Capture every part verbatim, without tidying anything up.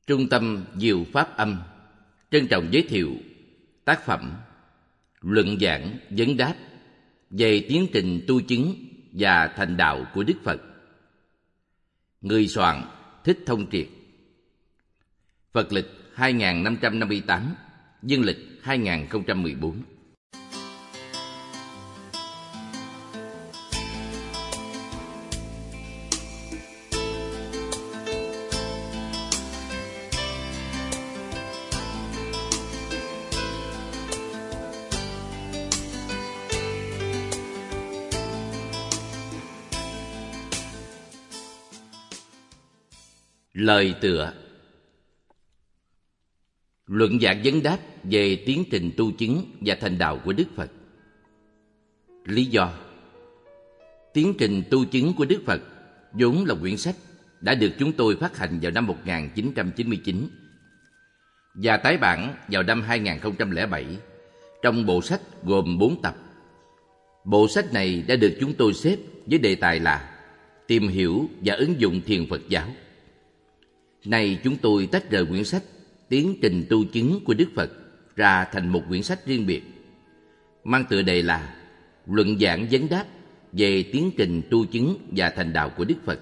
Trung tâm Diệu Pháp Âm trân trọng giới thiệu tác phẩm Luận giảng vấn đáp về tiến trình tu chứng và thành đạo của Đức Phật. Người soạn Thích Thông Triệt. Phật lịch hai nghìn năm trăm năm mươi tám, dương lịch hai nghìn không trăm mười bốn. Lời tựa. Luận giảng vấn đáp về tiến trình tu chứng và thành đạo của Đức Phật. Lý do: tiến trình tu chứng của Đức Phật vốn là quyển sách đã được chúng tôi phát hành vào năm một nghìn chín trăm chín mươi chín và tái bản vào năm hai nghìn không trăm lẻ bảy trong bộ sách gồm bốn tập. Bộ sách này đã được chúng tôi xếp với đề tài là Tìm hiểu và ứng dụng thiền Phật giáo. Nay chúng tôi tách rời quyển sách Tiến trình tu chứng của Đức Phật ra thành một quyển sách riêng biệt, mang tựa đề là Luận giảng vấn đáp về tiến trình tu chứng và thành đạo của Đức Phật.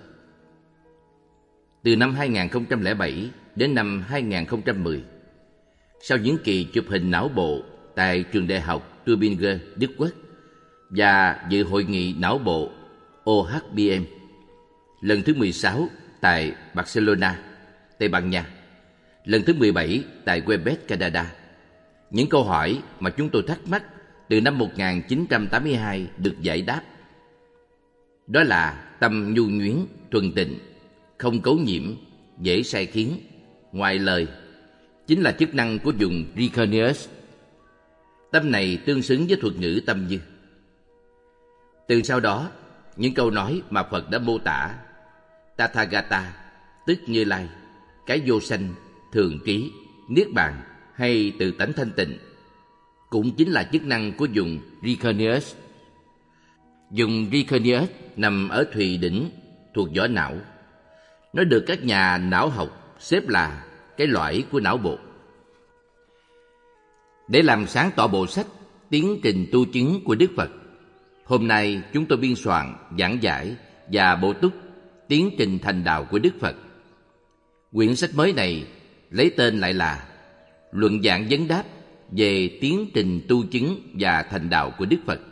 Từ năm hai nghìn không trăm lẻ bảy đến năm hai nghìn không trăm mười, sau những kỳ chụp hình não bộ tại trường đại học Tübingen, Đức Quốc và dự hội nghị não bộ O H B M lần thứ mười sáu tại Barcelona, Tây Ban Nha, lần thứ mười bảy tại Quebec, Canada, những câu hỏi mà chúng tôi thắc mắc từ năm một nghìn chín trăm tám mươi hai được giải đáp. Đó là tâm nhu nhuyến, thuần tịnh, không cấu nhiễm, dễ sai khiến, ngoài lời, chính là chức năng của vùng Ricanius. Tâm này tương xứng với thuật ngữ tâm như. Từ sau đó, những câu nói mà Phật đã mô tả, Tathagata, tức Như Lai, cái vô sanh, thường trí, niết bàn hay tự tánh thanh tịnh, cũng chính là chức năng của vùng Ricanius. Vùng Ricanius nằm ở Thùy Đỉnh thuộc vỏ não. Nó được các nhà não học xếp là cái lõi của não bộ. Để làm sáng tỏ bộ sách Tiến trình tu chứng của Đức Phật, hôm nay chúng tôi biên soạn, giảng giải và bổ túc Tiến trình thành đạo của Đức Phật. Quyển sách mới này lấy tên lại là Luận giảng vấn đáp về tiến trình tu chứng và thành đạo của Đức Phật.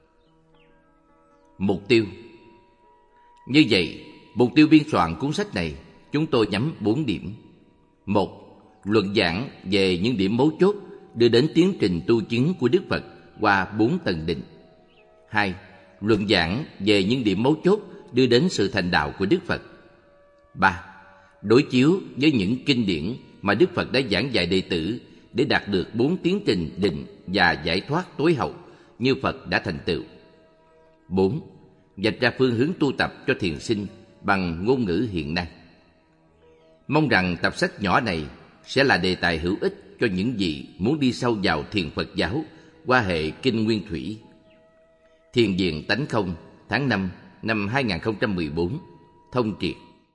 Mục tiêu. Như vậy, mục tiêu biên soạn cuốn sách này chúng tôi nhắm bốn điểm. Một, luận giảng về những điểm mấu chốt đưa đến tiến trình tu chứng của Đức Phật qua bốn tầng định. Hai, luận giảng về những điểm mấu chốt đưa đến sự thành đạo của Đức Phật. Ba, đối chiếu với những kinh điển mà Đức Phật đã giảng dạy đệ tử để đạt được bốn tiến trình định và giải thoát tối hậu như Phật đã thành tựu. Bốn, vạch ra phương hướng tu tập cho thiền sinh bằng ngôn ngữ hiện nay. Mong rằng tập sách nhỏ này sẽ là đề tài hữu ích cho những vị muốn đi sâu vào thiền Phật giáo qua hệ kinh nguyên thủy. Thiền viện Tánh Không, tháng năm năm hai nghìn không trăm mười bốn, Thông Triệt.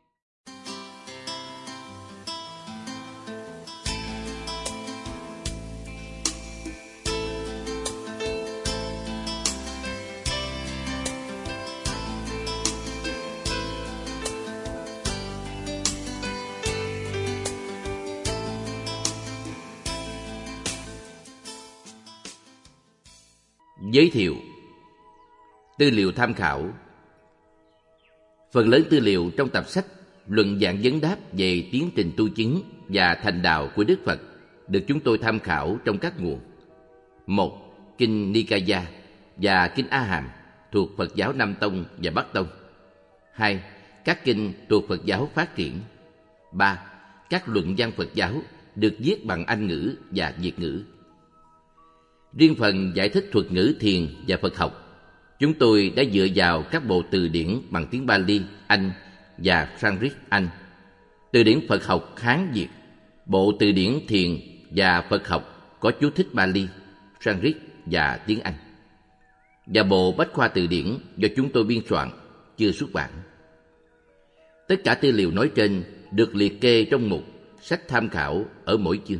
Giới thiệu. Tư liệu tham khảo. Phần lớn tư liệu trong tập sách Luận giảng vấn đáp về tiến trình tu chứng và thành đạo của Đức Phật được chúng tôi tham khảo trong các nguồn. Một, Kinh Nikaya và Kinh A Hàm thuộc Phật giáo Nam Tông và Bắc Tông. Hai, các kinh thuộc Phật giáo Phát Triển. Ba, các luận văn Phật giáo được viết bằng Anh ngữ và Việt ngữ. Riêng phần giải thích thuật ngữ thiền và Phật học, chúng tôi đã dựa vào các bộ từ điển bằng tiếng Pali, Anh và Sanskrit Anh, từ điển Phật học Hán Việt, bộ từ điển thiền và Phật học có chú thích Pali, Sanskrit và tiếng Anh, và bộ bách khoa từ điển do chúng tôi biên soạn, chưa xuất bản. Tất cả tư liệu nói trên được liệt kê trong mục sách tham khảo ở mỗi chương.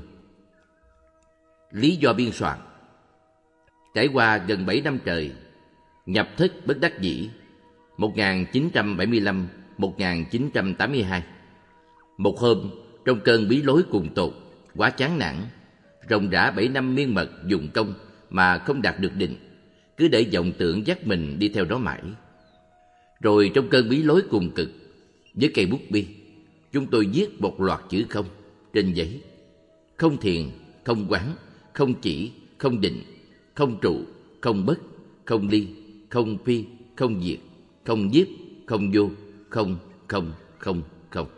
Lý do biên soạn. Trải qua gần bảy năm trời, nhập thất bất đắc dĩ, một nghìn chín trăm bảy mươi lăm đến một nghìn chín trăm tám mươi hai. Một hôm, trong cơn bí lối cùng tột, quá chán nản, ròng rã bảy năm miên mật dùng công mà không đạt được định, cứ để vọng tưởng dắt mình đi theo đó mãi. Rồi trong cơn bí lối cùng cực, với cây bút bi, chúng tôi viết một loạt chữ không trên giấy. Không thiền, không quán, không chỉ, không định, không trụ, không bất, không ly, không phi, không diệt, không nhiếp, không vô, không, không, không, không.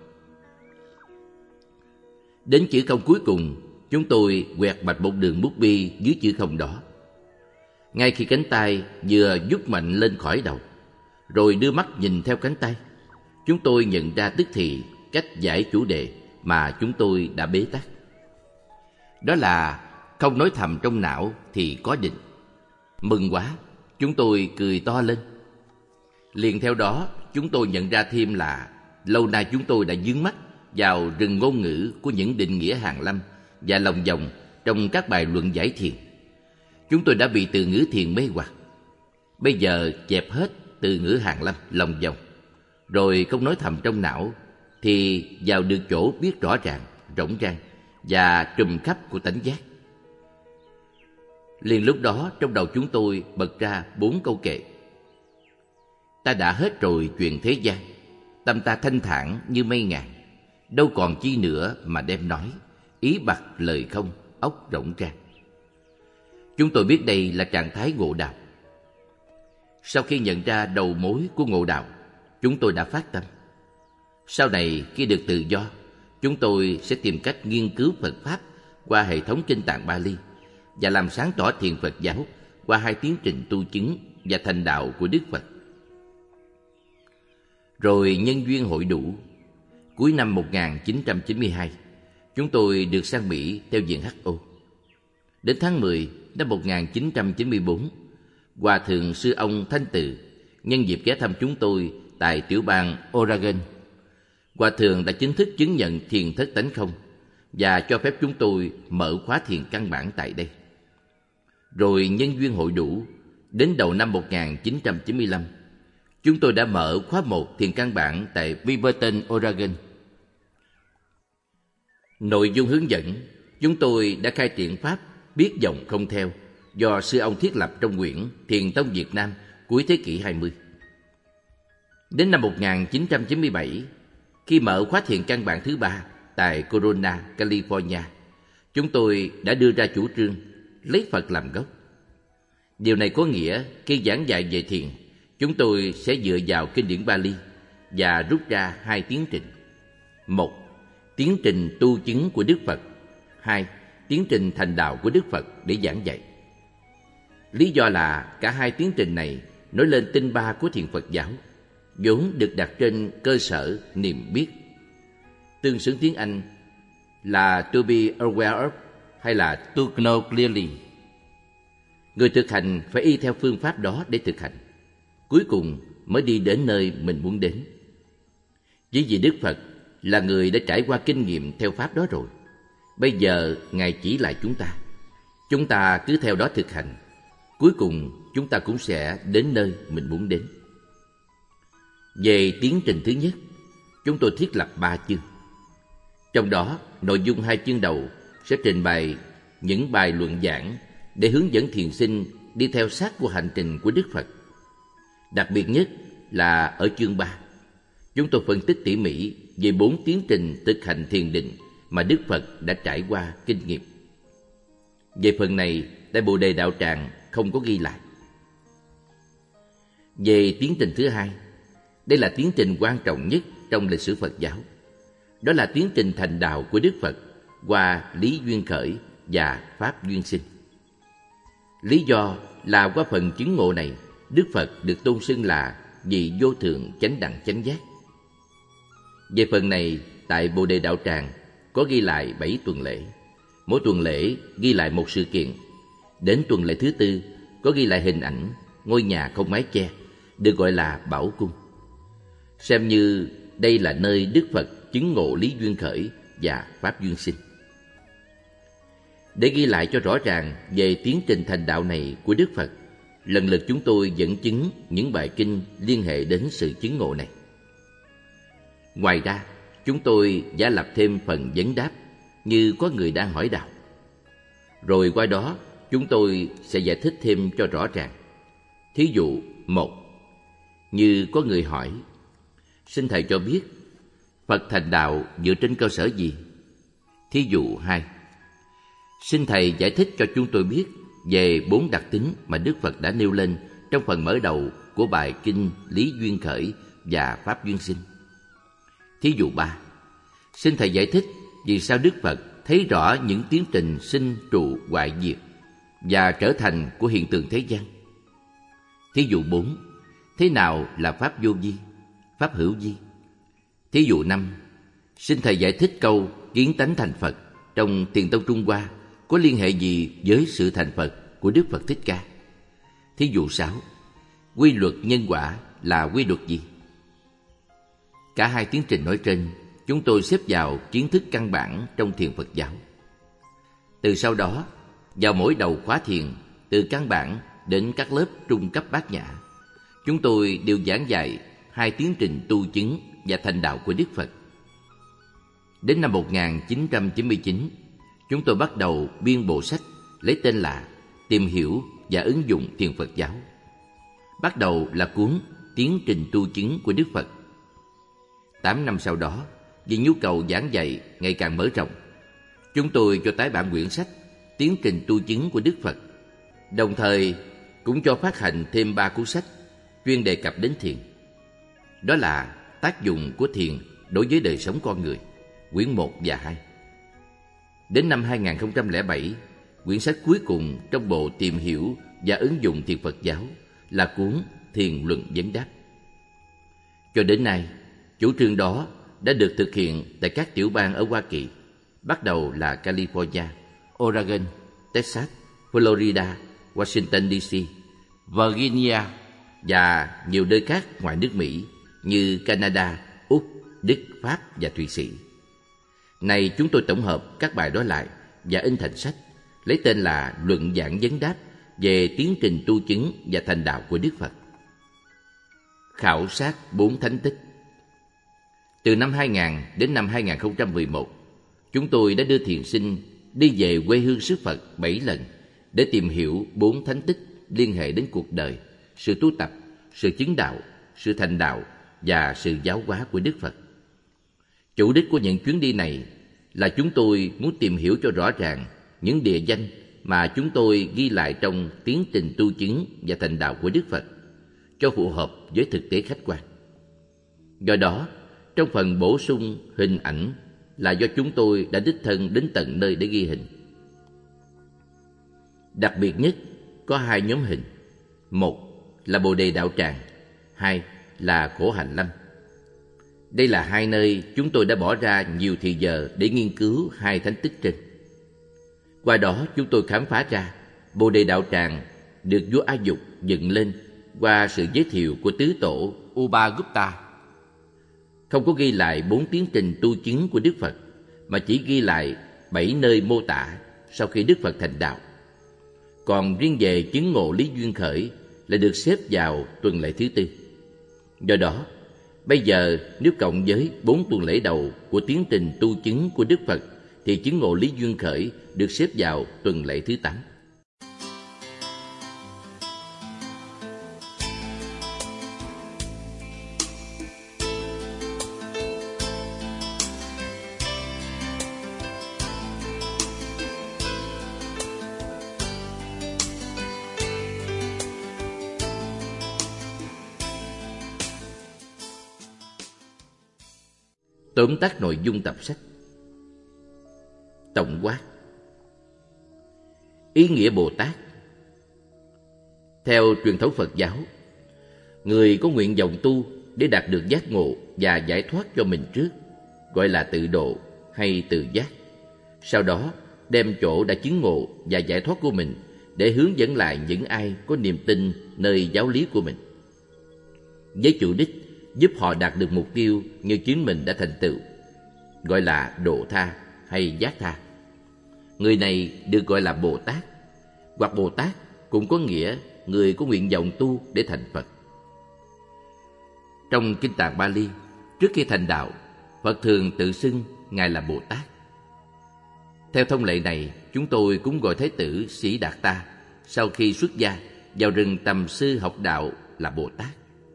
Đến chữ không cuối cùng, chúng tôi quẹt bạch một đường bút bi dưới chữ không đó. Ngay khi cánh tay vừa vút mạnh lên khỏi đầu, rồi đưa mắt nhìn theo cánh tay, chúng tôi nhận ra tức thì cách giải chủ đề mà chúng tôi đã bế tắc. Đó là không nói thầm trong não thì có định. Mừng quá, chúng tôi cười to lên. Liền theo đó, chúng tôi nhận ra thêm là lâu nay chúng tôi đã dướng mắt vào rừng ngôn ngữ của những định nghĩa hàn lâm và lòng vòng trong các bài luận giải thiền. Chúng tôi đã bị từ ngữ thiền mê hoặc. Bây giờ chẹp hết từ ngữ hàn lâm, lòng vòng, rồi không nói thầm trong não, thì vào được chỗ biết rõ ràng, rỗng rang và trùm khắp của tánh giác. Liền lúc đó trong đầu chúng tôi bật ra bốn câu kệ. Ta đã hết rồi chuyện thế gian, tâm ta thanh thản như mây ngàn, đâu còn chi nữa mà đem nói, ý bặt lời không, óc rỗng rang. Chúng tôi biết đây là trạng thái ngộ đạo. Sau khi nhận ra đầu mối của ngộ đạo, chúng tôi đã phát tâm. Sau này khi được tự do, chúng tôi sẽ tìm cách nghiên cứu Phật Pháp qua hệ thống kinh tạng Bali và làm sáng tỏ thiền Phật giáo qua hai tiến trình tu chứng và thành đạo của Đức Phật. Rồi nhân duyên hội đủ, cuối năm một nghìn chín trăm chín mươi hai, chúng tôi được sang Mỹ theo diện hát o. Đến tháng mười năm một nghìn chín trăm chín mươi bốn, Hòa thượng sư ông Thanh Từ nhân dịp ghé thăm chúng tôi tại tiểu bang Oregon. Hòa thượng đã chính thức chứng nhận thiền thất tánh không và cho phép chúng tôi mở khóa thiền căn bản tại đây. Rồi nhân duyên hội đủ, đến đầu năm một nghìn chín trăm chín mươi lăm, chúng tôi đã mở khóa một thiền căn bản tại Beaverton, Oregon. Nội dung hướng dẫn, chúng tôi đã khai triển pháp biết dòng không theo do sư ông thiết lập trong quyển Thiền Tông Việt Nam cuối thế kỷ hai mươi. Đến năm một nghìn chín trăm chín mươi bảy, khi mở khóa thiền căn bản thứ ba tại Corona, California, chúng tôi đã đưa ra chủ trương lấy Phật làm gốc. Điều này có nghĩa khi giảng dạy về thiền, chúng tôi sẽ dựa vào kinh điển Bali và rút ra hai tiến trình. Một, tiến trình tu chứng của Đức Phật. Hai, tiến trình thành đạo của Đức Phật để giảng dạy. Lý do là cả hai tiến trình này nói lên tinh ba của thiền Phật giáo, vốn được đặt trên cơ sở niềm biết. Tương xứng tiếng Anh là to be aware of hay là to know clearly. Người thực hành phải y theo phương pháp đó để thực hành, cuối cùng mới đi đến nơi mình muốn đến. Chỉ vì Đức Phật là người đã trải qua kinh nghiệm theo pháp đó rồi, bây giờ Ngài chỉ lại chúng ta. Chúng ta cứ theo đó thực hành, cuối cùng chúng ta cũng sẽ đến nơi mình muốn đến. Về tiến trình thứ nhất, chúng tôi thiết lập ba chương. Trong đó, nội dung hai chương đầu sẽ trình bày những bài luận giảng để hướng dẫn thiền sinh đi theo sát của hành trình của Đức Phật. Đặc biệt nhất là ở chương ba, chúng tôi phân tích tỉ mỉ về bốn tiến trình thực hành thiền định mà Đức Phật đã trải qua kinh nghiệm. Về phần này, tại Bồ Đề Đạo Tràng không có ghi lại. Về tiến trình thứ hai, đây là tiến trình quan trọng nhất trong lịch sử Phật giáo. Đó là tiến trình thành đạo của Đức Phật qua lý duyên khởi và pháp duyên sinh. Lý do là qua phần chứng ngộ này, Đức Phật được tôn xưng là vị vô thượng chánh đẳng chánh giác. Về phần này, tại Bồ Đề Đạo Tràng có ghi lại bảy tuần lễ. Mỗi tuần lễ ghi lại một sự kiện. Đến tuần lễ thứ tư có ghi lại hình ảnh ngôi nhà không mái che, được gọi là Bảo Cung. Xem như đây là nơi Đức Phật chứng ngộ lý duyên khởi và pháp duyên sinh. Để ghi lại cho rõ ràng về tiến trình thành đạo này của Đức Phật, lần lượt chúng tôi dẫn chứng những bài kinh liên hệ đến sự chứng ngộ này. Ngoài ra, chúng tôi giả lập thêm phần vấn đáp như có người đang hỏi đạo. Rồi qua đó, chúng tôi sẽ giải thích thêm cho rõ ràng. Thí dụ, một, như có người hỏi, xin Thầy cho biết, Phật thành đạo dựa trên cơ sở gì? Thí dụ hai, xin Thầy giải thích cho chúng tôi biết về bốn đặc tính mà Đức Phật đã nêu lên trong phần mở đầu của bài kinh Lý Duyên Khởi và Pháp Duyên Sinh. Thí dụ ba, xin Thầy giải thích vì sao Đức Phật thấy rõ những tiến trình sinh trụ hoại diệt và trở thành của hiện tượng thế gian. Thí dụ bốn, thế nào là Pháp vô vi, Pháp hữu vi? Thí dụ năm, xin Thầy giải thích câu kiến tánh thành Phật trong Thiền tông Trung Hoa có liên hệ gì với sự thành Phật của Đức Phật Thích Ca? Thí dụ sáu, quy luật nhân quả là quy luật gì? Cả hai tiến trình nói trên chúng tôi xếp vào kiến thức căn bản trong thiền Phật giáo. Từ sau đó, vào mỗi đầu khóa thiền, từ căn bản đến các lớp trung cấp bát nhã, chúng tôi đều giảng dạy hai tiến trình tu chứng và thành đạo của Đức Phật. Đến năm một nghìn chín trăm chín mươi chín, chúng tôi bắt đầu biên bộ sách lấy tên là Tìm hiểu và ứng dụng thiền Phật giáo. Bắt đầu là cuốn Tiến trình tu chứng của Đức Phật. Tám năm sau đó, vì nhu cầu giảng dạy ngày càng mở rộng, chúng tôi cho tái bản quyển sách Tiến trình tu chứng của Đức Phật, đồng thời cũng cho phát hành thêm ba cuốn sách chuyên đề cập đến thiền. Đó là Tác dụng của thiền đối với đời sống con người, quyển một và hai. Đến năm hai nghìn không trăm lẻ bảy, quyển sách cuối cùng trong bộ Tìm hiểu và ứng dụng thiền Phật giáo là cuốn Thiền luận vấn đáp. Cho đến nay, chủ trương đó đã được thực hiện tại các tiểu bang ở Hoa Kỳ, bắt đầu là California, Oregon, Texas, Florida, Washington đê xê, Virginia và nhiều nơi khác ngoài nước Mỹ như Canada, Úc, Đức, Pháp và Thụy Sĩ. Này chúng tôi tổng hợp các bài đó lại và in thành sách, lấy tên là Luận giảng vấn đáp về tiến trình tu chứng và thành đạo của Đức Phật. Khảo sát bốn thánh tích. Từ năm hai nghìn đến năm hai nghìn không trăm mười một, chúng tôi đã đưa thiền sinh đi về quê hương xứ Phật bảy lần để tìm hiểu bốn thánh tích liên hệ đến cuộc đời, sự tu tập, sự chứng đạo, sự thành đạo và sự giáo hóa của Đức Phật. Chủ đích của những chuyến đi này là chúng tôi muốn tìm hiểu cho rõ ràng những địa danh mà chúng tôi ghi lại trong tiến trình tu chứng và thành đạo của Đức Phật, cho phù hợp với thực tế khách quan. Do đó, trong phần bổ sung hình ảnh là do chúng tôi đã đích thân đến tận nơi để ghi hình. Đặc biệt nhất có hai nhóm hình. Một là Bồ Đề Đạo Tràng, hai là Khổ Hạnh Lâm. Đây là hai nơi chúng tôi đã bỏ ra nhiều thời giờ để nghiên cứu hai thánh tích trên. Qua đó chúng tôi khám phá ra Bồ Đề Đạo Tràng được vua A Dục dựng lên qua sự giới thiệu của tứ tổ Upagupta. Không có ghi lại bốn tiến trình tu chứng của Đức Phật, mà chỉ ghi lại bảy nơi mô tả sau khi Đức Phật thành đạo. Còn riêng về chứng ngộ Lý Duyên Khởi là được xếp vào tuần lễ thứ tư. Do đó, bây giờ nếu cộng với bốn tuần lễ đầu của tiến trình tu chứng của Đức Phật thì chứng ngộ Lý Duyên Khởi được xếp vào tuần lễ thứ tám. Tóm tắt nội dung tập sách. Tổng quát. Ý nghĩa Bồ Tát. Theo truyền thống Phật giáo, người có nguyện vọng tu để đạt được giác ngộ và giải thoát cho mình trước, gọi là tự độ hay tự giác. Sau đó, đem chỗ đã chứng ngộ và giải thoát của mình để hướng dẫn lại những ai có niềm tin nơi giáo lý của mình, với chủ đích giúp họ đạt được mục tiêu như chính mình đã thành tựu. gọi là độ tha hay giác tha. Người này được gọi là Bồ Tát, hoặc Bồ Tát cũng có nghĩa người có nguyện vọng tu để thành Phật. Trong Kinh Tạng Bali, trước khi thành đạo, Phật thường tự xưng Ngài là Bồ Tát. Theo thông lệ này, chúng tôi cũng gọi Thái tử Sĩ Đạt Ta sau khi xuất gia vào rừng tầm sư học đạo là Bồ Tát.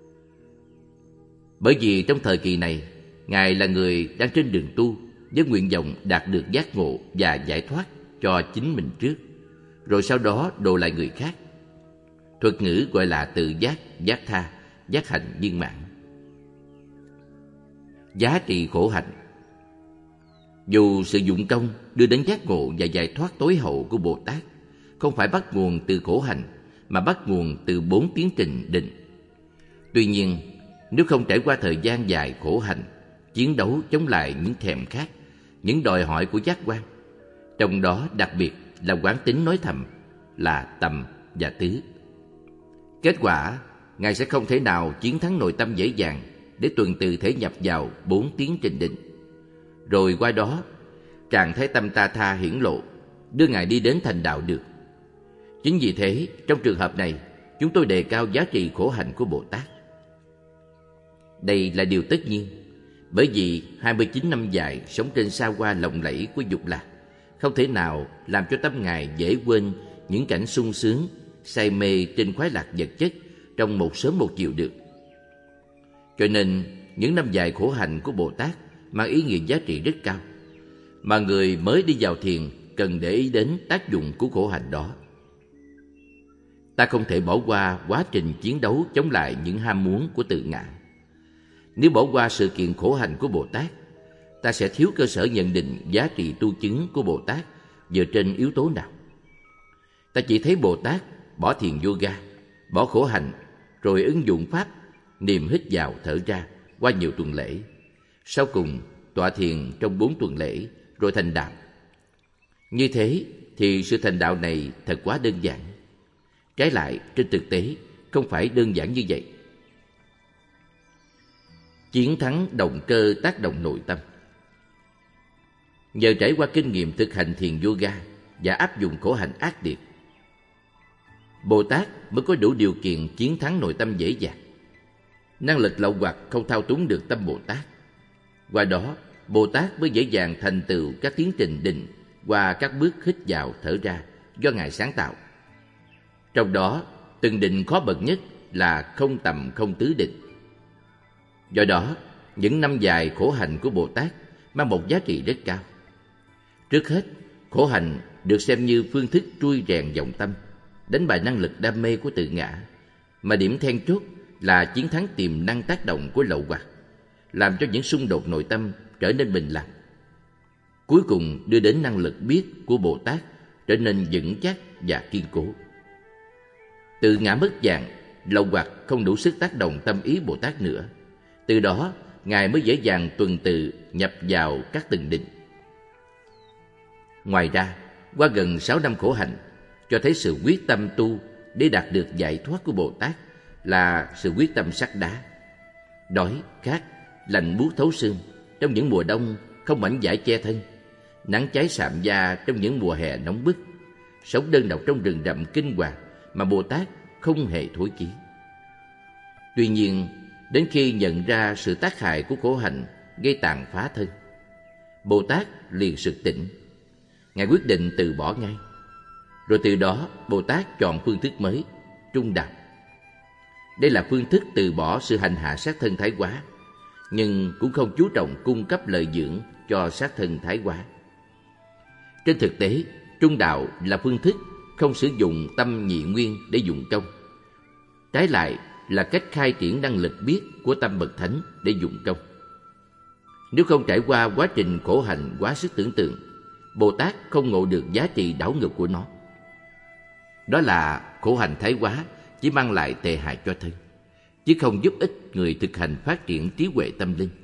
Bởi vì trong thời kỳ này, Ngài là người đang trên đường tu với nguyện vọng đạt được giác ngộ và giải thoát cho chính mình trước, rồi sau đó độ lại người khác. Thuật ngữ gọi là tự giác, giác tha, giác hạnh viên mãn. Giá trị khổ hạnh. Dù sự dụng công đưa đến giác ngộ và giải thoát tối hậu của Bồ Tát không phải bắt nguồn từ khổ hạnh, mà bắt nguồn từ bốn tiến trình định. Tuy nhiên, nếu không trải qua thời gian dài khổ hạnh, chiến đấu chống lại những thèm khát, những đòi hỏi của giác quan, trong đó đặc biệt là quán tính nói thầm, là tầm và tứ, kết quả Ngài sẽ không thể nào chiến thắng nội tâm dễ dàng để tuần tự thể nhập vào bốn tiến trình định. Rồi qua đó, trạng thái tâm ta tha hiển lộ, đưa Ngài đi đến thành đạo được. Chính vì thế, trong trường hợp này, chúng tôi đề cao giá trị khổ hạnh của Bồ Tát. Đây là điều tất nhiên, bởi vì hai mươi chín năm dài sống trên sa hoa lộng lẫy của dục lạc không thể nào làm cho tâm Ngài dễ quên những cảnh sung sướng, say mê trên khoái lạc vật chất trong một sớm một chiều được. Cho nên, những năm dài khổ hạnh của Bồ Tát mang ý nghĩa giá trị rất cao, mà người mới đi vào thiền cần để ý đến tác dụng của khổ hạnh đó. Ta không thể bỏ qua quá trình chiến đấu chống lại những ham muốn của tự ngã. Nếu bỏ qua sự kiện khổ hạnh của Bồ Tát, ta sẽ thiếu cơ sở nhận định giá trị tu chứng của Bồ Tát dựa trên yếu tố nào. Ta chỉ thấy Bồ Tát bỏ thiền yoga, bỏ khổ hạnh, rồi ứng dụng pháp niệm hít vào thở ra qua nhiều tuần lễ. Sau cùng, tọa thiền trong bốn tuần lễ, rồi thành đạo. Như thế thì sự thành đạo này thật quá đơn giản. Trái lại, trên thực tế, không phải đơn giản như vậy. Chiến thắng động cơ tác động nội tâm. Nhờ trải qua kinh nghiệm thực hành thiền yoga và áp dụng khổ hạnh ác liệt, Bồ Tát mới có đủ điều kiện chiến thắng nội tâm dễ dàng. Năng lực lậu hoặc không thao túng được tâm Bồ Tát. Qua đó, Bồ Tát mới dễ dàng thành tựu các tiến trình định qua các bước hít vào thở ra do Ngài sáng tạo. Trong đó, từng định khó bậc nhất là không tầm không tứ định. Do đó, những năm dài khổ hạnh của Bồ Tát mang một giá trị rất cao. Trước hết, khổ hạnh được xem như phương thức trui rèn vọng tâm, đánh bại năng lực đam mê của tự ngã, mà điểm then chốt là chiến thắng tiềm năng tác động của lậu hoặc, làm cho những xung đột nội tâm trở nên bình lặng. Cuối cùng đưa đến năng lực biết của Bồ Tát trở nên vững chắc và kiên cố. Tự ngã mất dạng, lậu hoặc không đủ sức tác động tâm ý Bồ Tát nữa. Từ đó, Ngài mới dễ dàng tuần tự nhập vào các từng định. Ngoài ra, qua gần sáu năm khổ hạnh, cho thấy sự quyết tâm tu để đạt được giải thoát của Bồ Tát là sự quyết tâm sắt đá. Đói, khát, lạnh buốt thấu xương trong những mùa đông không mảnh vải che thân, nắng cháy sạm da trong những mùa hè nóng bức, sống đơn độc trong rừng rậm kinh hoàng mà Bồ Tát không hề thối chí. Tuy nhiên, đến khi nhận ra sự tác hại của khổ hạnh gây tàn phá thân, Bồ Tát liền sực tỉnh. Ngài quyết định từ bỏ ngay. Rồi từ đó, Bồ Tát chọn phương thức mới, trung đạo. Đây là phương thức từ bỏ sự hành hạ sát thân thái quá, nhưng cũng không chú trọng cung cấp lợi dưỡng cho sát thân thái quá. Trên thực tế, trung đạo là phương thức không sử dụng tâm nhị nguyên để dụng công. Trái lại là cách khai triển năng lực biết của tâm bậc thánh để dụng công. Nếu không trải qua quá trình khổ hạnh quá sức tưởng tượng, Bồ Tát không ngộ được giá trị đảo ngược của nó. Đó là khổ hạnh thái quá chỉ mang lại tệ hại cho thân, chứ không giúp ích người thực hành phát triển trí huệ tâm linh.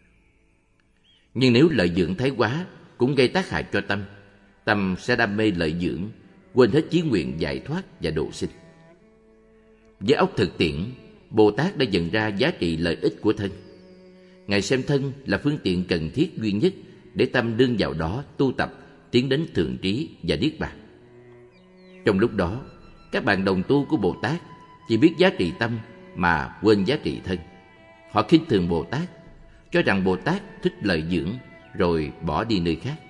Nhưng nếu lợi dưỡng thái quá cũng gây tác hại cho tâm, tâm sẽ đam mê lợi dưỡng, quên hết chí nguyện giải thoát và độ sinh. Với óc thực tiễn, Bồ Tát đã nhận ra giá trị lợi ích của thân. Ngài xem thân là phương tiện cần thiết duy nhất để tâm đương vào đó tu tập tiến đến thượng trí và niết bàn. Trong lúc đó, các bạn đồng tu của Bồ Tát chỉ biết giá trị tâm mà quên giá trị thân. Họ khinh thường Bồ Tát, cho rằng Bồ Tát thích lợi dưỡng rồi bỏ đi nơi khác.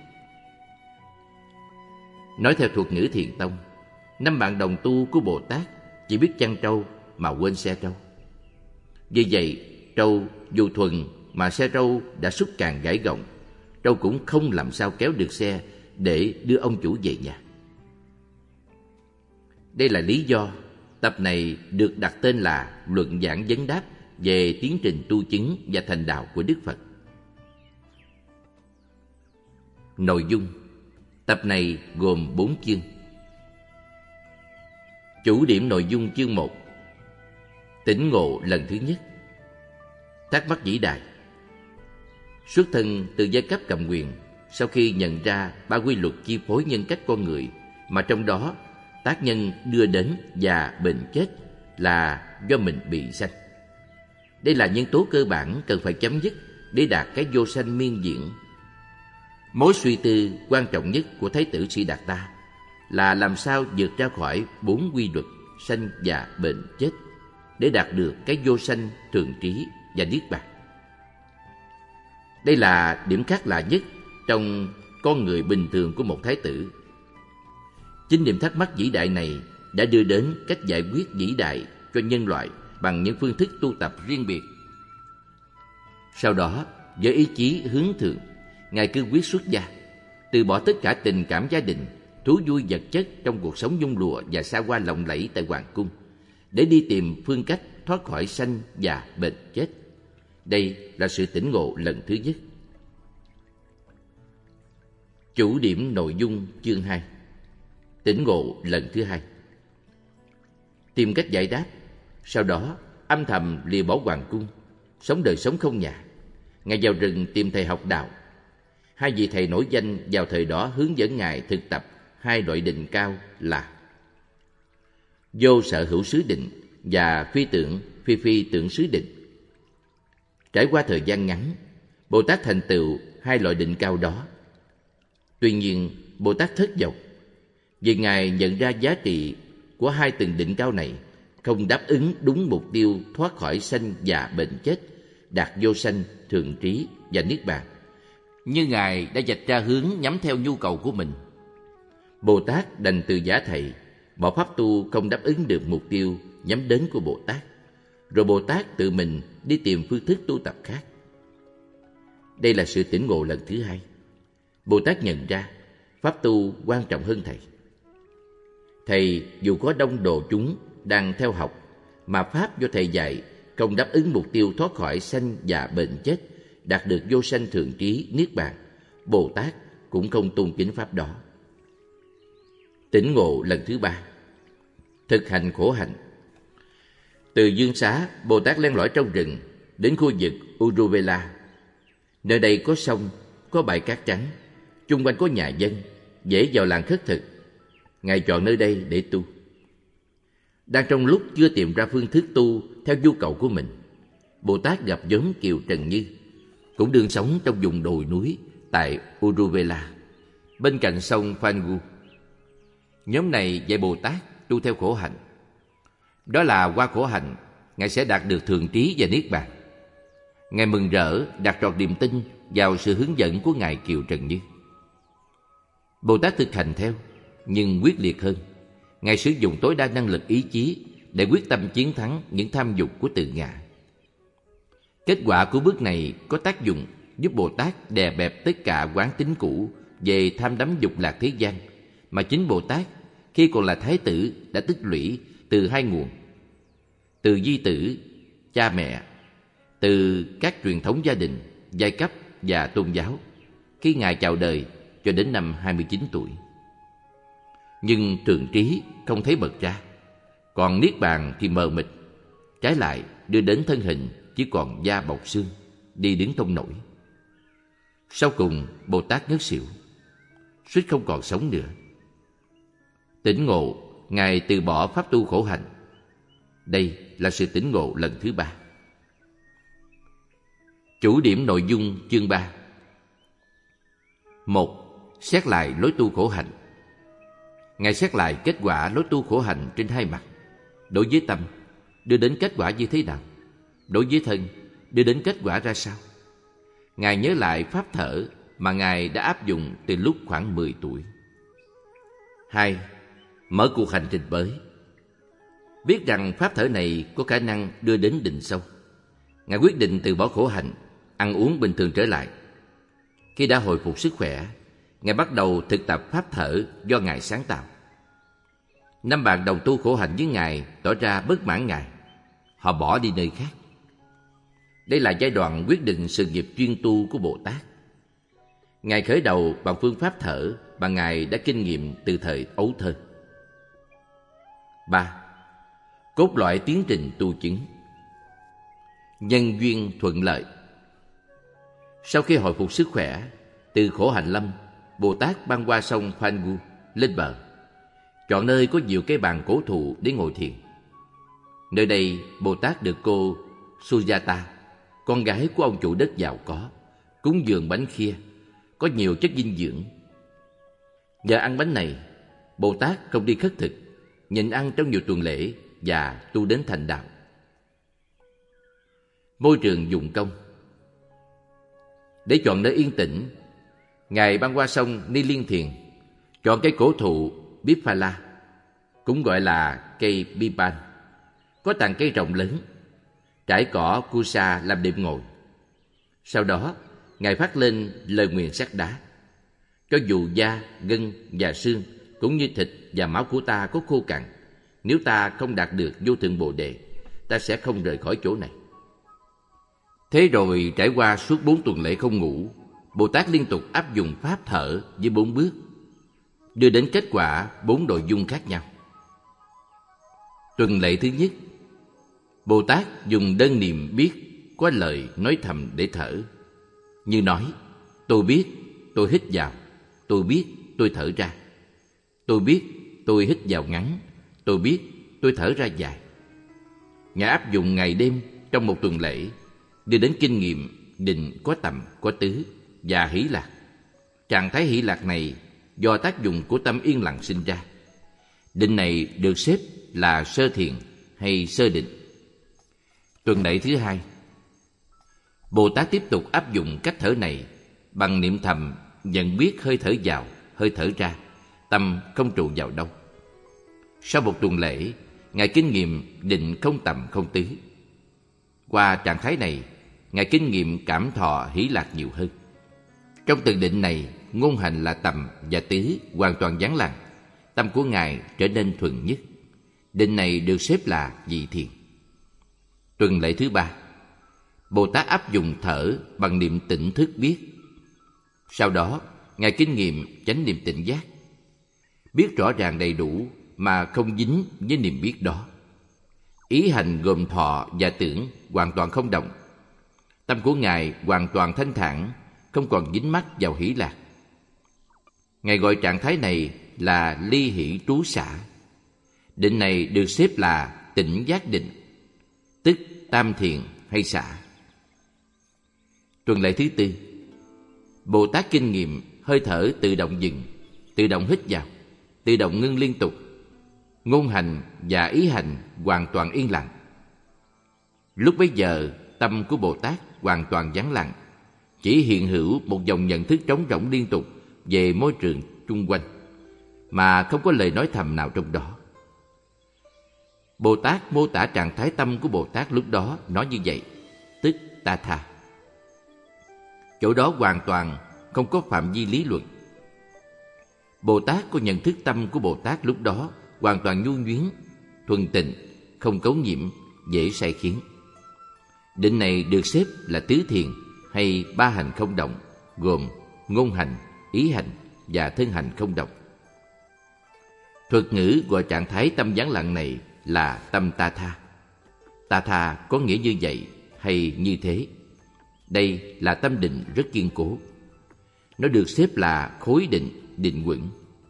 Nói theo thuật ngữ Thiền Tông, năm bạn đồng tu của Bồ Tát chỉ biết chăn trâu mà quên xe trâu. Vì vậy, trâu dù thuần mà xe trâu đã xúc càng gãy gọng, trâu cũng không làm sao kéo được xe để đưa ông chủ về nhà. Đây là lý do tập này được đặt tên là Luận giảng vấn đáp về tiến trình tu chứng và thành đạo của Đức Phật. Nội dung tập này gồm bốn chương. Chủ điểm nội dung chương một: tỉnh ngộ lần thứ nhất. Thắc mắc vĩ đại. Xuất thân từ giai cấp cầm quyền, sau khi nhận ra ba quy luật chi phối nhân cách con người, mà trong đó tác nhân đưa đến và bệnh chết là do mình bị sanh. Đây là nhân tố cơ bản cần phải chấm dứt để đạt cái vô sanh miên diễn. Mối suy tư quan trọng nhất của Thái tử Siddhartha là làm sao vượt ra khỏi bốn quy luật sanh già bệnh chết để đạt được cái vô sanh thường trí và niết bàn. Đây là điểm khác lạ nhất trong con người bình thường của một thái tử. Chính niềm thắc mắc vĩ đại này đã đưa đến cách giải quyết vĩ đại cho nhân loại bằng những phương thức tu tập riêng biệt. Sau đó, với ý chí hướng thượng, Ngài cương quyết xuất gia, từ bỏ tất cả tình cảm gia đình, thú vui vật chất trong cuộc sống nhung lụa và xa hoa lộng lẫy tại hoàng cung, để đi tìm phương cách thoát khỏi sanh già bệnh chết. Đây là sự tỉnh ngộ lần thứ nhất. Chủ điểm nội dung chương hai: tỉnh ngộ lần thứ hai. Tìm cách giải đáp, sau đó âm thầm lìa bỏ hoàng cung, sống đời sống không nhà. Ngài vào rừng tìm thầy học đạo. Hai vị thầy nổi danh vào thời đó hướng dẫn Ngài thực tập hai loại định cao là vô sở hữu xứ định và phi tưởng phi phi tưởng xứ định. Trải qua thời gian ngắn, Bồ Tát thành tựu hai loại định cao đó. Tuy nhiên, Bồ Tát thất vọng vì Ngài nhận ra giá trị của hai từng định cao này không đáp ứng đúng mục tiêu thoát khỏi sanh già bệnh chết, đạt vô sanh thường trí và niết bàn, như Ngài đã vạch ra hướng nhắm theo nhu cầu của mình. Bồ Tát đành từ giả thầy, bỏ pháp tu không đáp ứng được mục tiêu nhắm đến của Bồ Tát, rồi Bồ Tát tự mình đi tìm phương thức tu tập khác. Đây là sự tỉnh ngộ lần thứ hai. Bồ Tát nhận ra pháp tu quan trọng hơn thầy. Thầy dù có đông đồ chúng đang theo học, mà pháp do thầy dạy không đáp ứng mục tiêu thoát khỏi sanh già bệnh chết, đạt được vô sanh thường trí niết bàn, Bồ Tát cũng không tôn kính pháp đó. Tỉnh ngộ lần thứ ba: thực hành khổ hạnh. Từ Dương Xá, Bồ Tát len lỏi trong rừng đến khu vực Uruvela. Nơi đây có sông, có bãi cát trắng, chung quanh có nhà dân, dễ vào làng khất thực. Ngài chọn nơi đây để tu. Đang trong lúc chưa tìm ra phương thức tu theo nhu cầu của mình, Bồ Tát gặp nhóm Kiều Trần Như, cũng đương sống trong vùng đồi núi tại Uruvela, bên cạnh sông Phangu. Nhóm này dạy Bồ Tát tu theo khổ hạnh. Đó là qua khổ hạnh, Ngài sẽ đạt được thường trí và niết bàn. Ngài mừng rỡ đặt trọn niềm tin vào sự hướng dẫn của Ngài Kiều Trần Như. Bồ Tát thực hành theo, nhưng quyết liệt hơn. Ngài sử dụng tối đa năng lực ý chí để quyết tâm chiến thắng những tham dục của tự ngã. Kết quả của bước này có tác dụng giúp Bồ Tát đè bẹp tất cả quán tính cũ về tham đắm dục lạc thế gian mà chính Bồ Tát khi còn là thái tử đã tích lũy từ hai nguồn: từ di tử, cha mẹ, từ các truyền thống gia đình, giai cấp và tôn giáo, khi Ngài chào đời cho đến năm hai mươi chín tuổi. Nhưng thường trí không thấy bật ra, còn niết bàn thì mờ mịt, trái lại đưa đến thân hình chỉ còn da bọc xương, đi đứng không nổi. Sau cùng Bồ Tát ngất xỉu, suýt không còn sống nữa. Tỉnh ngộ, Ngài từ bỏ pháp tu khổ hạnh. Đây là sự tỉnh ngộ lần thứ ba. Chủ điểm nội dung chương ba: Một, xét lại lối tu khổ hạnh. Ngài xét lại kết quả lối tu khổ hạnh trên hai mặt. Đối với tâm, đưa đến kết quả như thế nào? Đối với thân, đưa đến kết quả ra sao? Ngài nhớ lại pháp thở mà Ngài đã áp dụng từ lúc khoảng mười tuổi. Hai, mở cuộc hành trình mới. Biết rằng pháp thở này có khả năng đưa đến định sâu, Ngài quyết định từ bỏ khổ hạnh, ăn uống bình thường trở lại. Khi đã hồi phục sức khỏe, Ngài bắt đầu thực tập pháp thở do Ngài sáng tạo. Năm bạn đồng tu khổ hạnh với Ngài tỏ ra bất mãn Ngài. Họ bỏ đi nơi khác. Đây là giai đoạn quyết định sự nghiệp chuyên tu của Bồ Tát. Ngài khởi đầu bằng phương pháp thở mà Ngài đã kinh nghiệm từ thời ấu thơ. Ba, cốt lõi tiến trình tu chứng. Nhân duyên thuận lợi. Sau khi hồi phục sức khỏe, từ khổ hạnh lâm, Bồ Tát băng qua sông Phangu lên bờ, chọn nơi có nhiều cây bàn cổ thụ để ngồi thiền. Nơi đây, Bồ Tát được cô Sujata, con gái của ông chủ đất giàu có, cúng dường bánh khia, có nhiều chất dinh dưỡng. Nhờ ăn bánh này, Bồ Tát không đi khất thực, nhịn ăn trong nhiều tuần lễ và tu đến thành đạo. Môi trường dụng công. Để chọn nơi yên tĩnh, Ngài băng qua sông Ni Liên Thiền, chọn cây cổ thụ Biphala, cũng gọi là cây Bipan, có tàn cây rộng lớn, trải cỏ Kusa làm đệm ngồi. Sau đó, Ngài phát lên lời nguyền sắt đá: cho dù da, gân và xương cũng như thịt và máu của ta có khô cằn, nếu ta không đạt được vô thượng Bồ Đề, ta sẽ không rời khỏi chỗ này. Thế rồi trải qua suốt bốn tuần lễ không ngủ, Bồ Tát liên tục áp dụng pháp thở với bốn bước, đưa đến kết quả bốn nội dung khác nhau. Tuần lễ thứ nhất, Bồ Tát dùng đơn niệm biết có lời nói thầm để thở, như nói: tôi biết tôi hít vào, tôi biết tôi thở ra, tôi biết tôi hít vào ngắn, tôi biết tôi thở ra dài. Ngài áp dụng ngày đêm trong một tuần lễ, đưa đến kinh nghiệm định có tầm có tứ và hỷ lạc. Trạng thái hỷ lạc này do tác dụng của tâm yên lặng sinh ra. Định này được xếp là sơ thiền hay sơ định. Tuần lễ thứ hai, Bồ Tát tiếp tục áp dụng cách thở này bằng niệm thầm, nhận biết hơi thở vào, hơi thở ra, tâm không trụ vào đâu. Sau một tuần lễ, Ngài kinh nghiệm định không tầm không tứ. Qua trạng thái này, Ngài kinh nghiệm cảm thọ hỷ lạc nhiều hơn. Trong từng định này, ngôn hành là tầm và tứ hoàn toàn vắng lặng, tâm của Ngài trở nên thuần nhất. Định này được xếp là vị thiền. Tuần lễ thứ ba, Bồ Tát áp dụng thở bằng niệm tỉnh thức biết. Sau đó, Ngài kinh nghiệm chánh niệm tỉnh giác, biết rõ ràng đầy đủ mà không dính với niệm biết đó. Ý hành gồm thọ và tưởng hoàn toàn không động. Tâm của Ngài hoàn toàn thanh thản, không còn dính mắc vào hỷ lạc. Ngài gọi trạng thái này là ly hỷ trú xả. Định này được xếp là tỉnh giác định, tức tam thiền hay xả. Tuần lễ thứ tư, Bồ Tát kinh nghiệm hơi thở tự động dừng, tự động hít vào, tự động ngưng liên tục. Ngôn hành và ý hành hoàn toàn yên lặng. Lúc bấy giờ, tâm của Bồ Tát hoàn toàn vắng lặng, chỉ hiện hữu một dòng nhận thức trống rỗng liên tục về môi trường chung quanh, mà không có lời nói thầm nào trong đó. Bồ Tát mô tả trạng thái tâm của Bồ Tát lúc đó nói như vậy, tức ta tha. Chỗ đó hoàn toàn không có phạm vi lý luận. Bồ Tát có nhận thức tâm của Bồ Tát lúc đó hoàn toàn nhu nhuyến, thuần tịnh, không cấu nhiễm, dễ sai khiến. Định này được xếp là tứ thiền hay ba hành không động, gồm ngôn hành, ý hành và thân hành không động. Thuật ngữ gọi trạng thái tâm vắng lặng này là tâm ta tha. Ta tha có nghĩa như vậy hay như thế. Đây là tâm định rất kiên cố. Nó được xếp là khối định, định quẩn.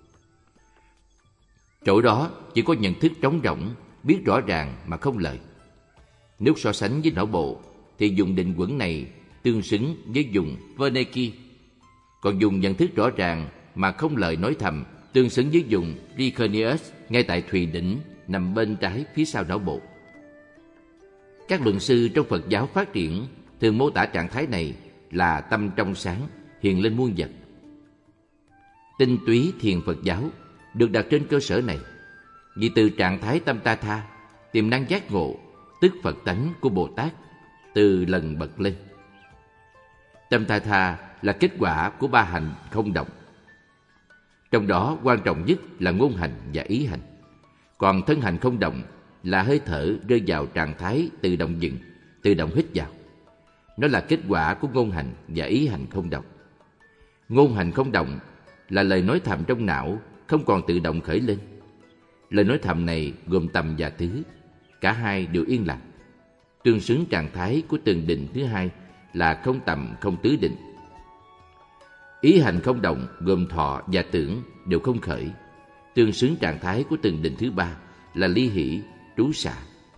Chỗ đó chỉ có nhận thức trống rỗng, biết rõ ràng mà không lời. Nếu so sánh với não bộ, thì dùng định quẩn này tương xứng với dùng Wernicke, còn dùng nhận thức rõ ràng mà không lời nói thầm, tương xứng với dùng Preconeus ngay tại thùy đỉnh nằm bên trái phía sau não bộ. Các luận sư trong Phật giáo phát triển thường mô tả trạng thái này là tâm trong sáng, hiện lên muôn vật. Tinh túy thiền Phật giáo được đặt trên cơ sở này, vì từ trạng thái tâm ta tha, tiềm năng giác ngộ, tức Phật tánh của Bồ Tát, từ lần bật lên. Tâm ta tha là kết quả của ba hành không động. Trong đó quan trọng nhất là ngôn hành và ý hành. Còn thân hành không động là hơi thở rơi vào trạng thái tự động dừng, tự động hít vào. Nó là kết quả của ngôn hành và ý hành không động. Ngôn hành không động là lời nói thầm trong não không còn tự động khởi lên. Lời nói thầm này gồm tầm và tứ, cả hai đều yên lặng. Tương xứng trạng thái của tường định thứ hai là không tầm không tứ định. Ý hành không động gồm thọ và tưởng đều không khởi. Tương xứng trạng thái của tường định thứ ba là ly hỷ, trú xả.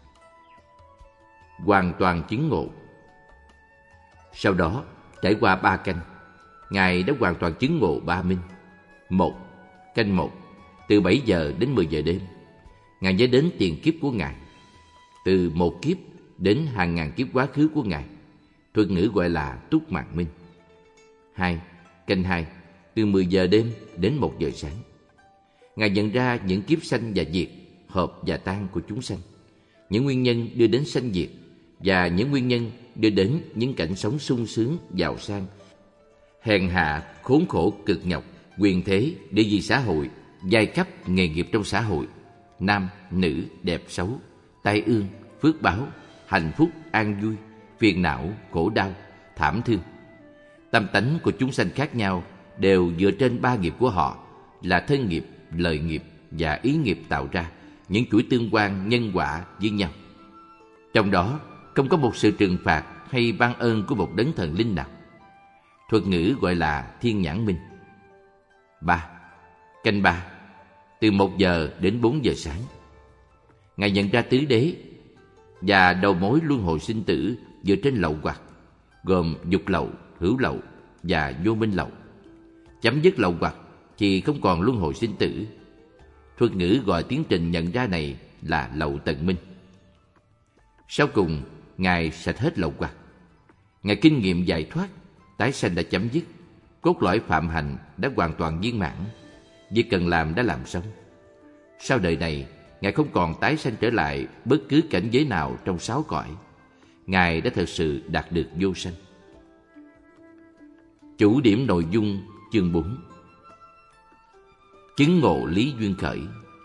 Hoàn toàn chứng ngộ. Sau đó, trải qua ba canh, Ngài đã hoàn toàn chứng ngộ ba minh. Một, canh một, từ bảy giờ đến mười giờ đêm, Ngài nhớ đến tiền kiếp của Ngài. Từ một kiếp đến hàng ngàn kiếp quá khứ của Ngài, thuật ngữ gọi là túc mạng minh. Hai, canh hai, từ mười giờ đêm đến một giờ sáng, Ngài nhận ra những kiếp sanh và diệt, hợp và tan của chúng sanh, những nguyên nhân đưa đến sanh diệt và những nguyên nhân đưa đến những cảnh sống sung sướng, giàu sang, hèn hạ, khốn khổ, cực nhọc, quyền thế, địa vị xã hội, giai cấp, nghề nghiệp trong xã hội, nam, nữ, đẹp, xấu, tai ương, phước báo, hạnh phúc, an vui, phiền não, khổ đau, thảm thương. Tâm tánh của chúng sanh khác nhau đều dựa trên ba nghiệp của họ là thân nghiệp, lời nghiệp và ý nghiệp tạo ra những chuỗi tương quan nhân quả với nhau. Trong đó không có một sự trừng phạt hay ban ơn của một đấng thần linh nào. Thuật ngữ gọi là thiên nhãn minh. Ba, canh ba, từ một giờ đến bốn giờ sáng, Ngài nhận ra tứ đế và đầu mối luân hồi sinh tử dựa trên lậu hoặc, gồm dục lậu, hữu lậu và vô minh lậu. Chấm dứt lậu hoặc thì không còn luân hồi sinh tử. Thuật ngữ gọi tiến trình nhận ra này là lậu tận minh. Sau cùng, Ngài sạch hết lậu hoặc. Ngài kinh nghiệm giải thoát, tái sanh đã chấm dứt, cốt lõi phạm hành đã hoàn toàn viên mãn, việc cần làm đã làm xong. Sau đời này, Ngài không còn tái sanh trở lại bất cứ cảnh giới nào trong sáu cõi. Ngài đã thực sự đạt được vô sanh. Chủ điểm nội dung chương bốn. Chứng ngộ lý duyên khởi.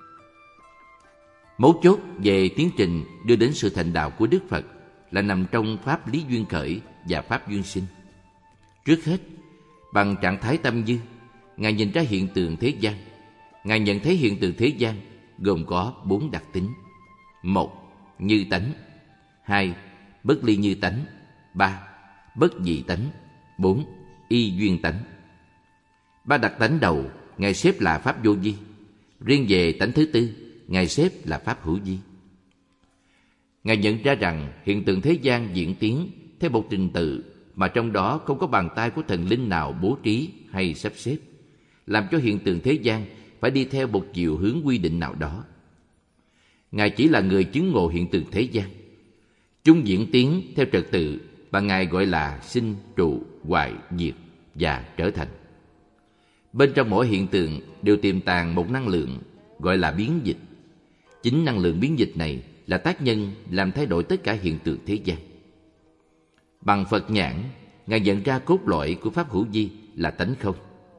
Mấu chốt về tiến trình đưa đến sự thành đạo của Đức Phật là nằm trong pháp lý duyên khởi và pháp duyên sinh. Trước hết, bằng trạng thái tâm dư, Ngài nhìn ra hiện tượng thế gian. Ngài nhận thấy hiện tượng thế gian gồm có bốn đặc tính. Một, như tánh. Hai, bất ly như tánh. Ba, bất dị tánh. Bốn, y duyên tánh. Ba đặc tánh đầu Ngài xếp là pháp vô vi. Riêng về tánh thứ tư, Ngài xếp là pháp hữu vi. Ngài nhận ra rằng hiện tượng thế gian diễn tiến theo một trình tự mà trong đó không có bàn tay của thần linh nào bố trí hay sắp xếp, làm cho hiện tượng thế gian phải đi theo một chiều hướng quy định nào đó. Ngài chỉ là người chứng ngộ hiện tượng thế gian. Chúng diễn tiến theo trật tự mà Ngài gọi là sinh, trụ, hoại, diệt và trở thành. Bên trong mỗi hiện tượng đều tiềm tàng một năng lượng gọi là biến dịch. Chính năng lượng biến dịch này là tác nhân làm thay đổi tất cả hiện tượng thế gian. Bằng Phật nhãn, Ngài nhận ra cốt lõi của pháp hữu vi là tánh không.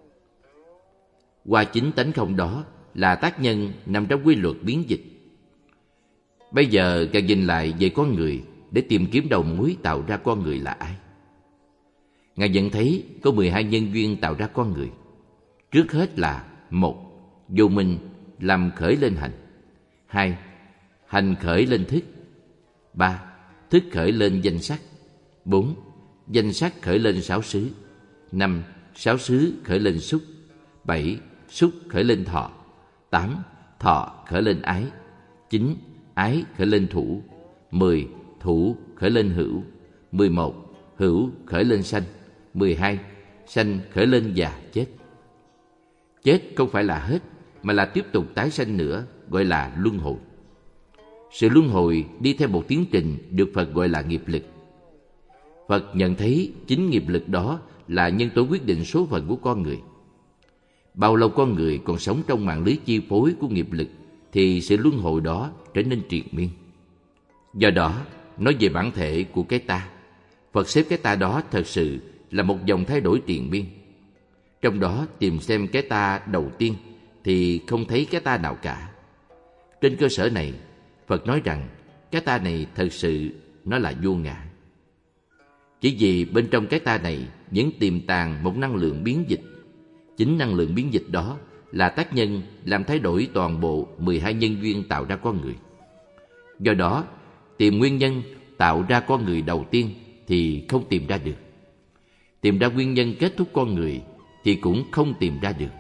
Qua chính tánh không đó là tác nhân nằm trong quy luật biến dịch. Bây giờ Ngài nhìn lại về con người để tìm kiếm đầu mối tạo ra con người là ai. Ngài nhận thấy có mười hai nhân duyên tạo ra con người. Trước hết là một, vô minh làm khởi lên hành. Hai, hành khởi lên thức. Ba, thức khởi lên danh sắc. Bốn, danh sắc khởi lên sáu xứ. Năm, sáu xứ khởi lên xúc. Bảy, xúc khởi lên thọ. Tám, thọ khởi lên ái. Chín, ái khởi lên thủ. Mười, thủ khởi lên hữu. Mười một, hữu khởi lên sanh. Mười hai, sanh khởi lên và chết. Chết không phải là hết, mà là tiếp tục tái sanh nữa, gọi là luân hồi. Sự luân hồi đi theo một tiến trình được Phật gọi là nghiệp lực. Phật nhận thấy chính nghiệp lực đó là nhân tố quyết định số phận của con người. Bao lâu con người còn sống trong mạng lưới chi phối của nghiệp lực thì sự luân hồi đó trở nên triền miên. Do đó, nói về bản thể của cái ta, Phật xếp cái ta đó thật sự là một dòng thay đổi triền miên. Trong đó tìm xem cái ta đầu tiên thì không thấy cái ta nào cả. Trên cơ sở này, Phật nói rằng cái ta này thật sự nó là vô ngã. Chỉ vì bên trong cái ta này vẫn tiềm tàng một năng lượng biến dịch. Chính năng lượng biến dịch đó là tác nhân làm thay đổi toàn bộ mười hai nhân duyên tạo ra con người. Do đó, tìm nguyên nhân tạo ra con người đầu tiên thì không tìm ra được. Tìm ra nguyên nhân kết thúc con người thì cũng không tìm ra được.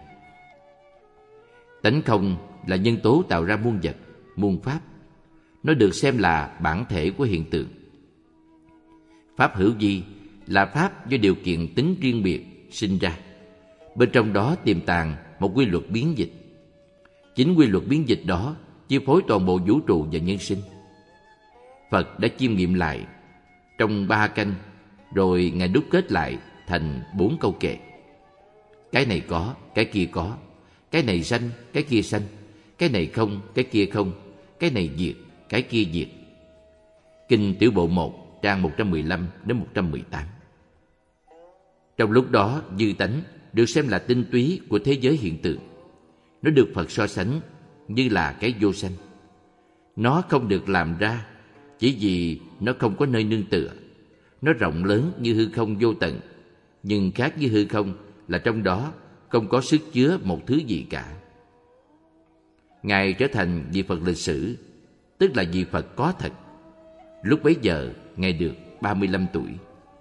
Tánh không là nhân tố tạo ra muôn vật, muôn pháp. Nó được xem là bản thể của hiện tượng. Pháp hữu vi là pháp do điều kiện tính riêng biệt sinh ra. Bên trong đó tiềm tàng một quy luật biến dịch. Chính quy luật biến dịch đó chi phối toàn bộ vũ trụ và nhân sinh. Phật đã chiêm nghiệm lại trong ba canh, rồi Ngài đúc kết lại thành bốn câu kệ. Cái này có, cái kia có. Cái này sanh, cái kia sanh. Cái này không, cái kia không. Cái này diệt, cái kia diệt. Kinh Tiểu Bộ một, trang một trăm mười lăm đến một trăm mười tám. Trong lúc đó, dư tánh được xem là tinh túy của thế giới hiện tượng. Nó được Phật so sánh như là cái vô sanh. Nó không được làm ra chỉ vì nó không có nơi nương tựa. Nó rộng lớn như hư không vô tận, nhưng khác với hư không là trong đó không có sức chứa một thứ gì cả. Ngài trở thành vị Phật lịch sử, tức là vị Phật có thật. Lúc bấy giờ, Ngài được ba mươi lăm tuổi.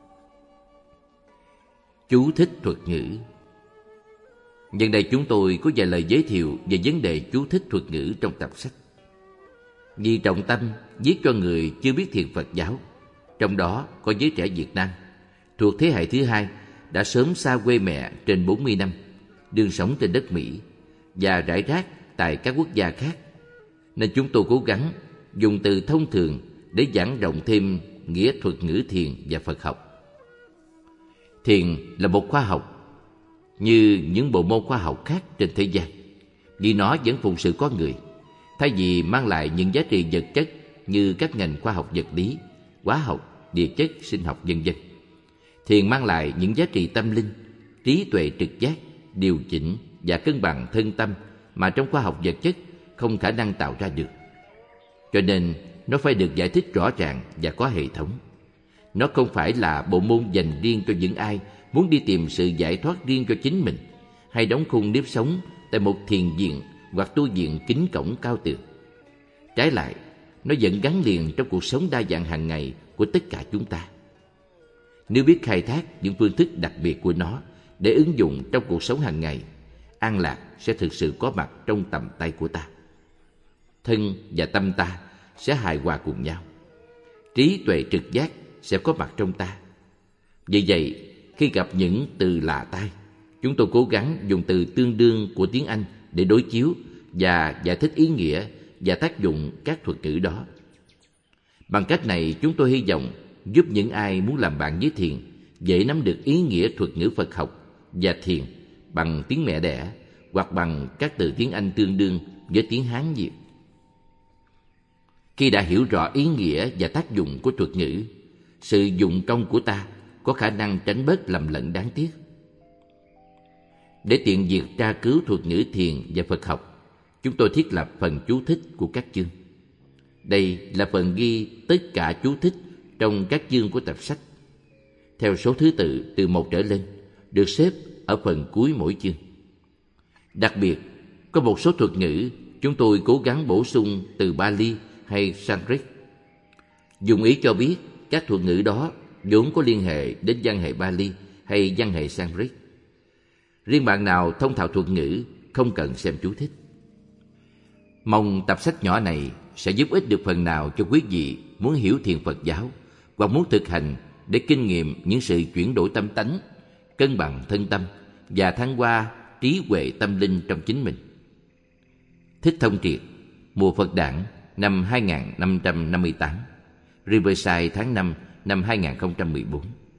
Chú thích thuật ngữ. Nhân đây chúng tôi có vài lời giới thiệu về vấn đề chú thích thuật ngữ trong tập sách. Vì trọng tâm viết cho người chưa biết thiền Phật giáo, trong đó có giới trẻ Việt Nam, thuộc thế hệ thứ hai, đã sớm xa quê mẹ trên bốn mươi năm, đương sống trên đất Mỹ và rải rác tại các quốc gia khác, nên chúng tôi cố gắng dùng từ thông thường để giảng rộng thêm nghĩa thuật ngữ thiền và Phật học. Thiền là một khoa học như những bộ môn khoa học khác trên thế gian, vì nó vẫn phụng sự con người, thay vì mang lại những giá trị vật chất như các ngành khoa học vật lý, hóa học, địa chất, sinh học vân vân. Thiền mang lại những giá trị tâm linh, trí tuệ trực giác, điều chỉnh và cân bằng thân tâm mà trong khoa học vật chất không khả năng tạo ra được. Cho nên nó phải được giải thích rõ ràng và có hệ thống. Nó không phải là bộ môn dành riêng cho những ai muốn đi tìm sự giải thoát riêng cho chính mình, hay đóng khung nếp sống tại một thiền viện hoặc tu viện kính cổng cao tường. Trái lại, nó vẫn gắn liền trong cuộc sống đa dạng hàng ngày của tất cả chúng ta. Nếu biết khai thác những phương thức đặc biệt của nó để ứng dụng trong cuộc sống hàng ngày, an lạc sẽ thực sự có mặt trong tầm tay của ta. Thân và tâm ta sẽ hài hòa cùng nhau. Trí tuệ trực giác sẽ có mặt trong ta. Vì vậy, khi gặp những từ lạ tai, chúng tôi cố gắng dùng từ tương đương của tiếng Anh để đối chiếu và giải thích ý nghĩa và tác dụng các thuật ngữ đó. Bằng cách này, chúng tôi hy vọng giúp những ai muốn làm bạn với thiền dễ nắm được ý nghĩa thuật ngữ Phật học và thiền bằng tiếng mẹ đẻ hoặc bằng các từ tiếng Anh tương đương với tiếng Hán Việt. Khi đã hiểu rõ ý nghĩa và tác dụng của thuật ngữ, sự dụng công của ta có khả năng tránh bớt lầm lẫn đáng tiếc. Để tiện việc tra cứu thuật ngữ thiền và Phật học, chúng tôi thiết lập phần chú thích của các chương. Đây là phần ghi tất cả chú thích trong các chương của tập sách, theo số thứ tự từ một trở lên, được xếp ở phần cuối mỗi chương. Đặc biệt, có một số thuật ngữ chúng tôi cố gắng bổ sung từ Bali hay Sanskrit, dùng ý cho biết các thuật ngữ đó vốn có liên hệ đến văn hệ Bali hay văn hệ Sanskrit. Riêng bạn nào thông thạo thuật ngữ không cần xem chú thích. Mong tập sách nhỏ này sẽ giúp ích được phần nào cho quý vị muốn hiểu thiền Phật giáo hoặc muốn thực hành để kinh nghiệm những sự chuyển đổi tâm tánh, cân bằng thân tâm và thăng hoa trí huệ tâm linh trong chính mình. Thích Thông Triệt, mùa Phật đản năm hai nghìn năm trăm năm mươi tám, Riverside tháng năm năm hai nghìn không trăm mười bốn.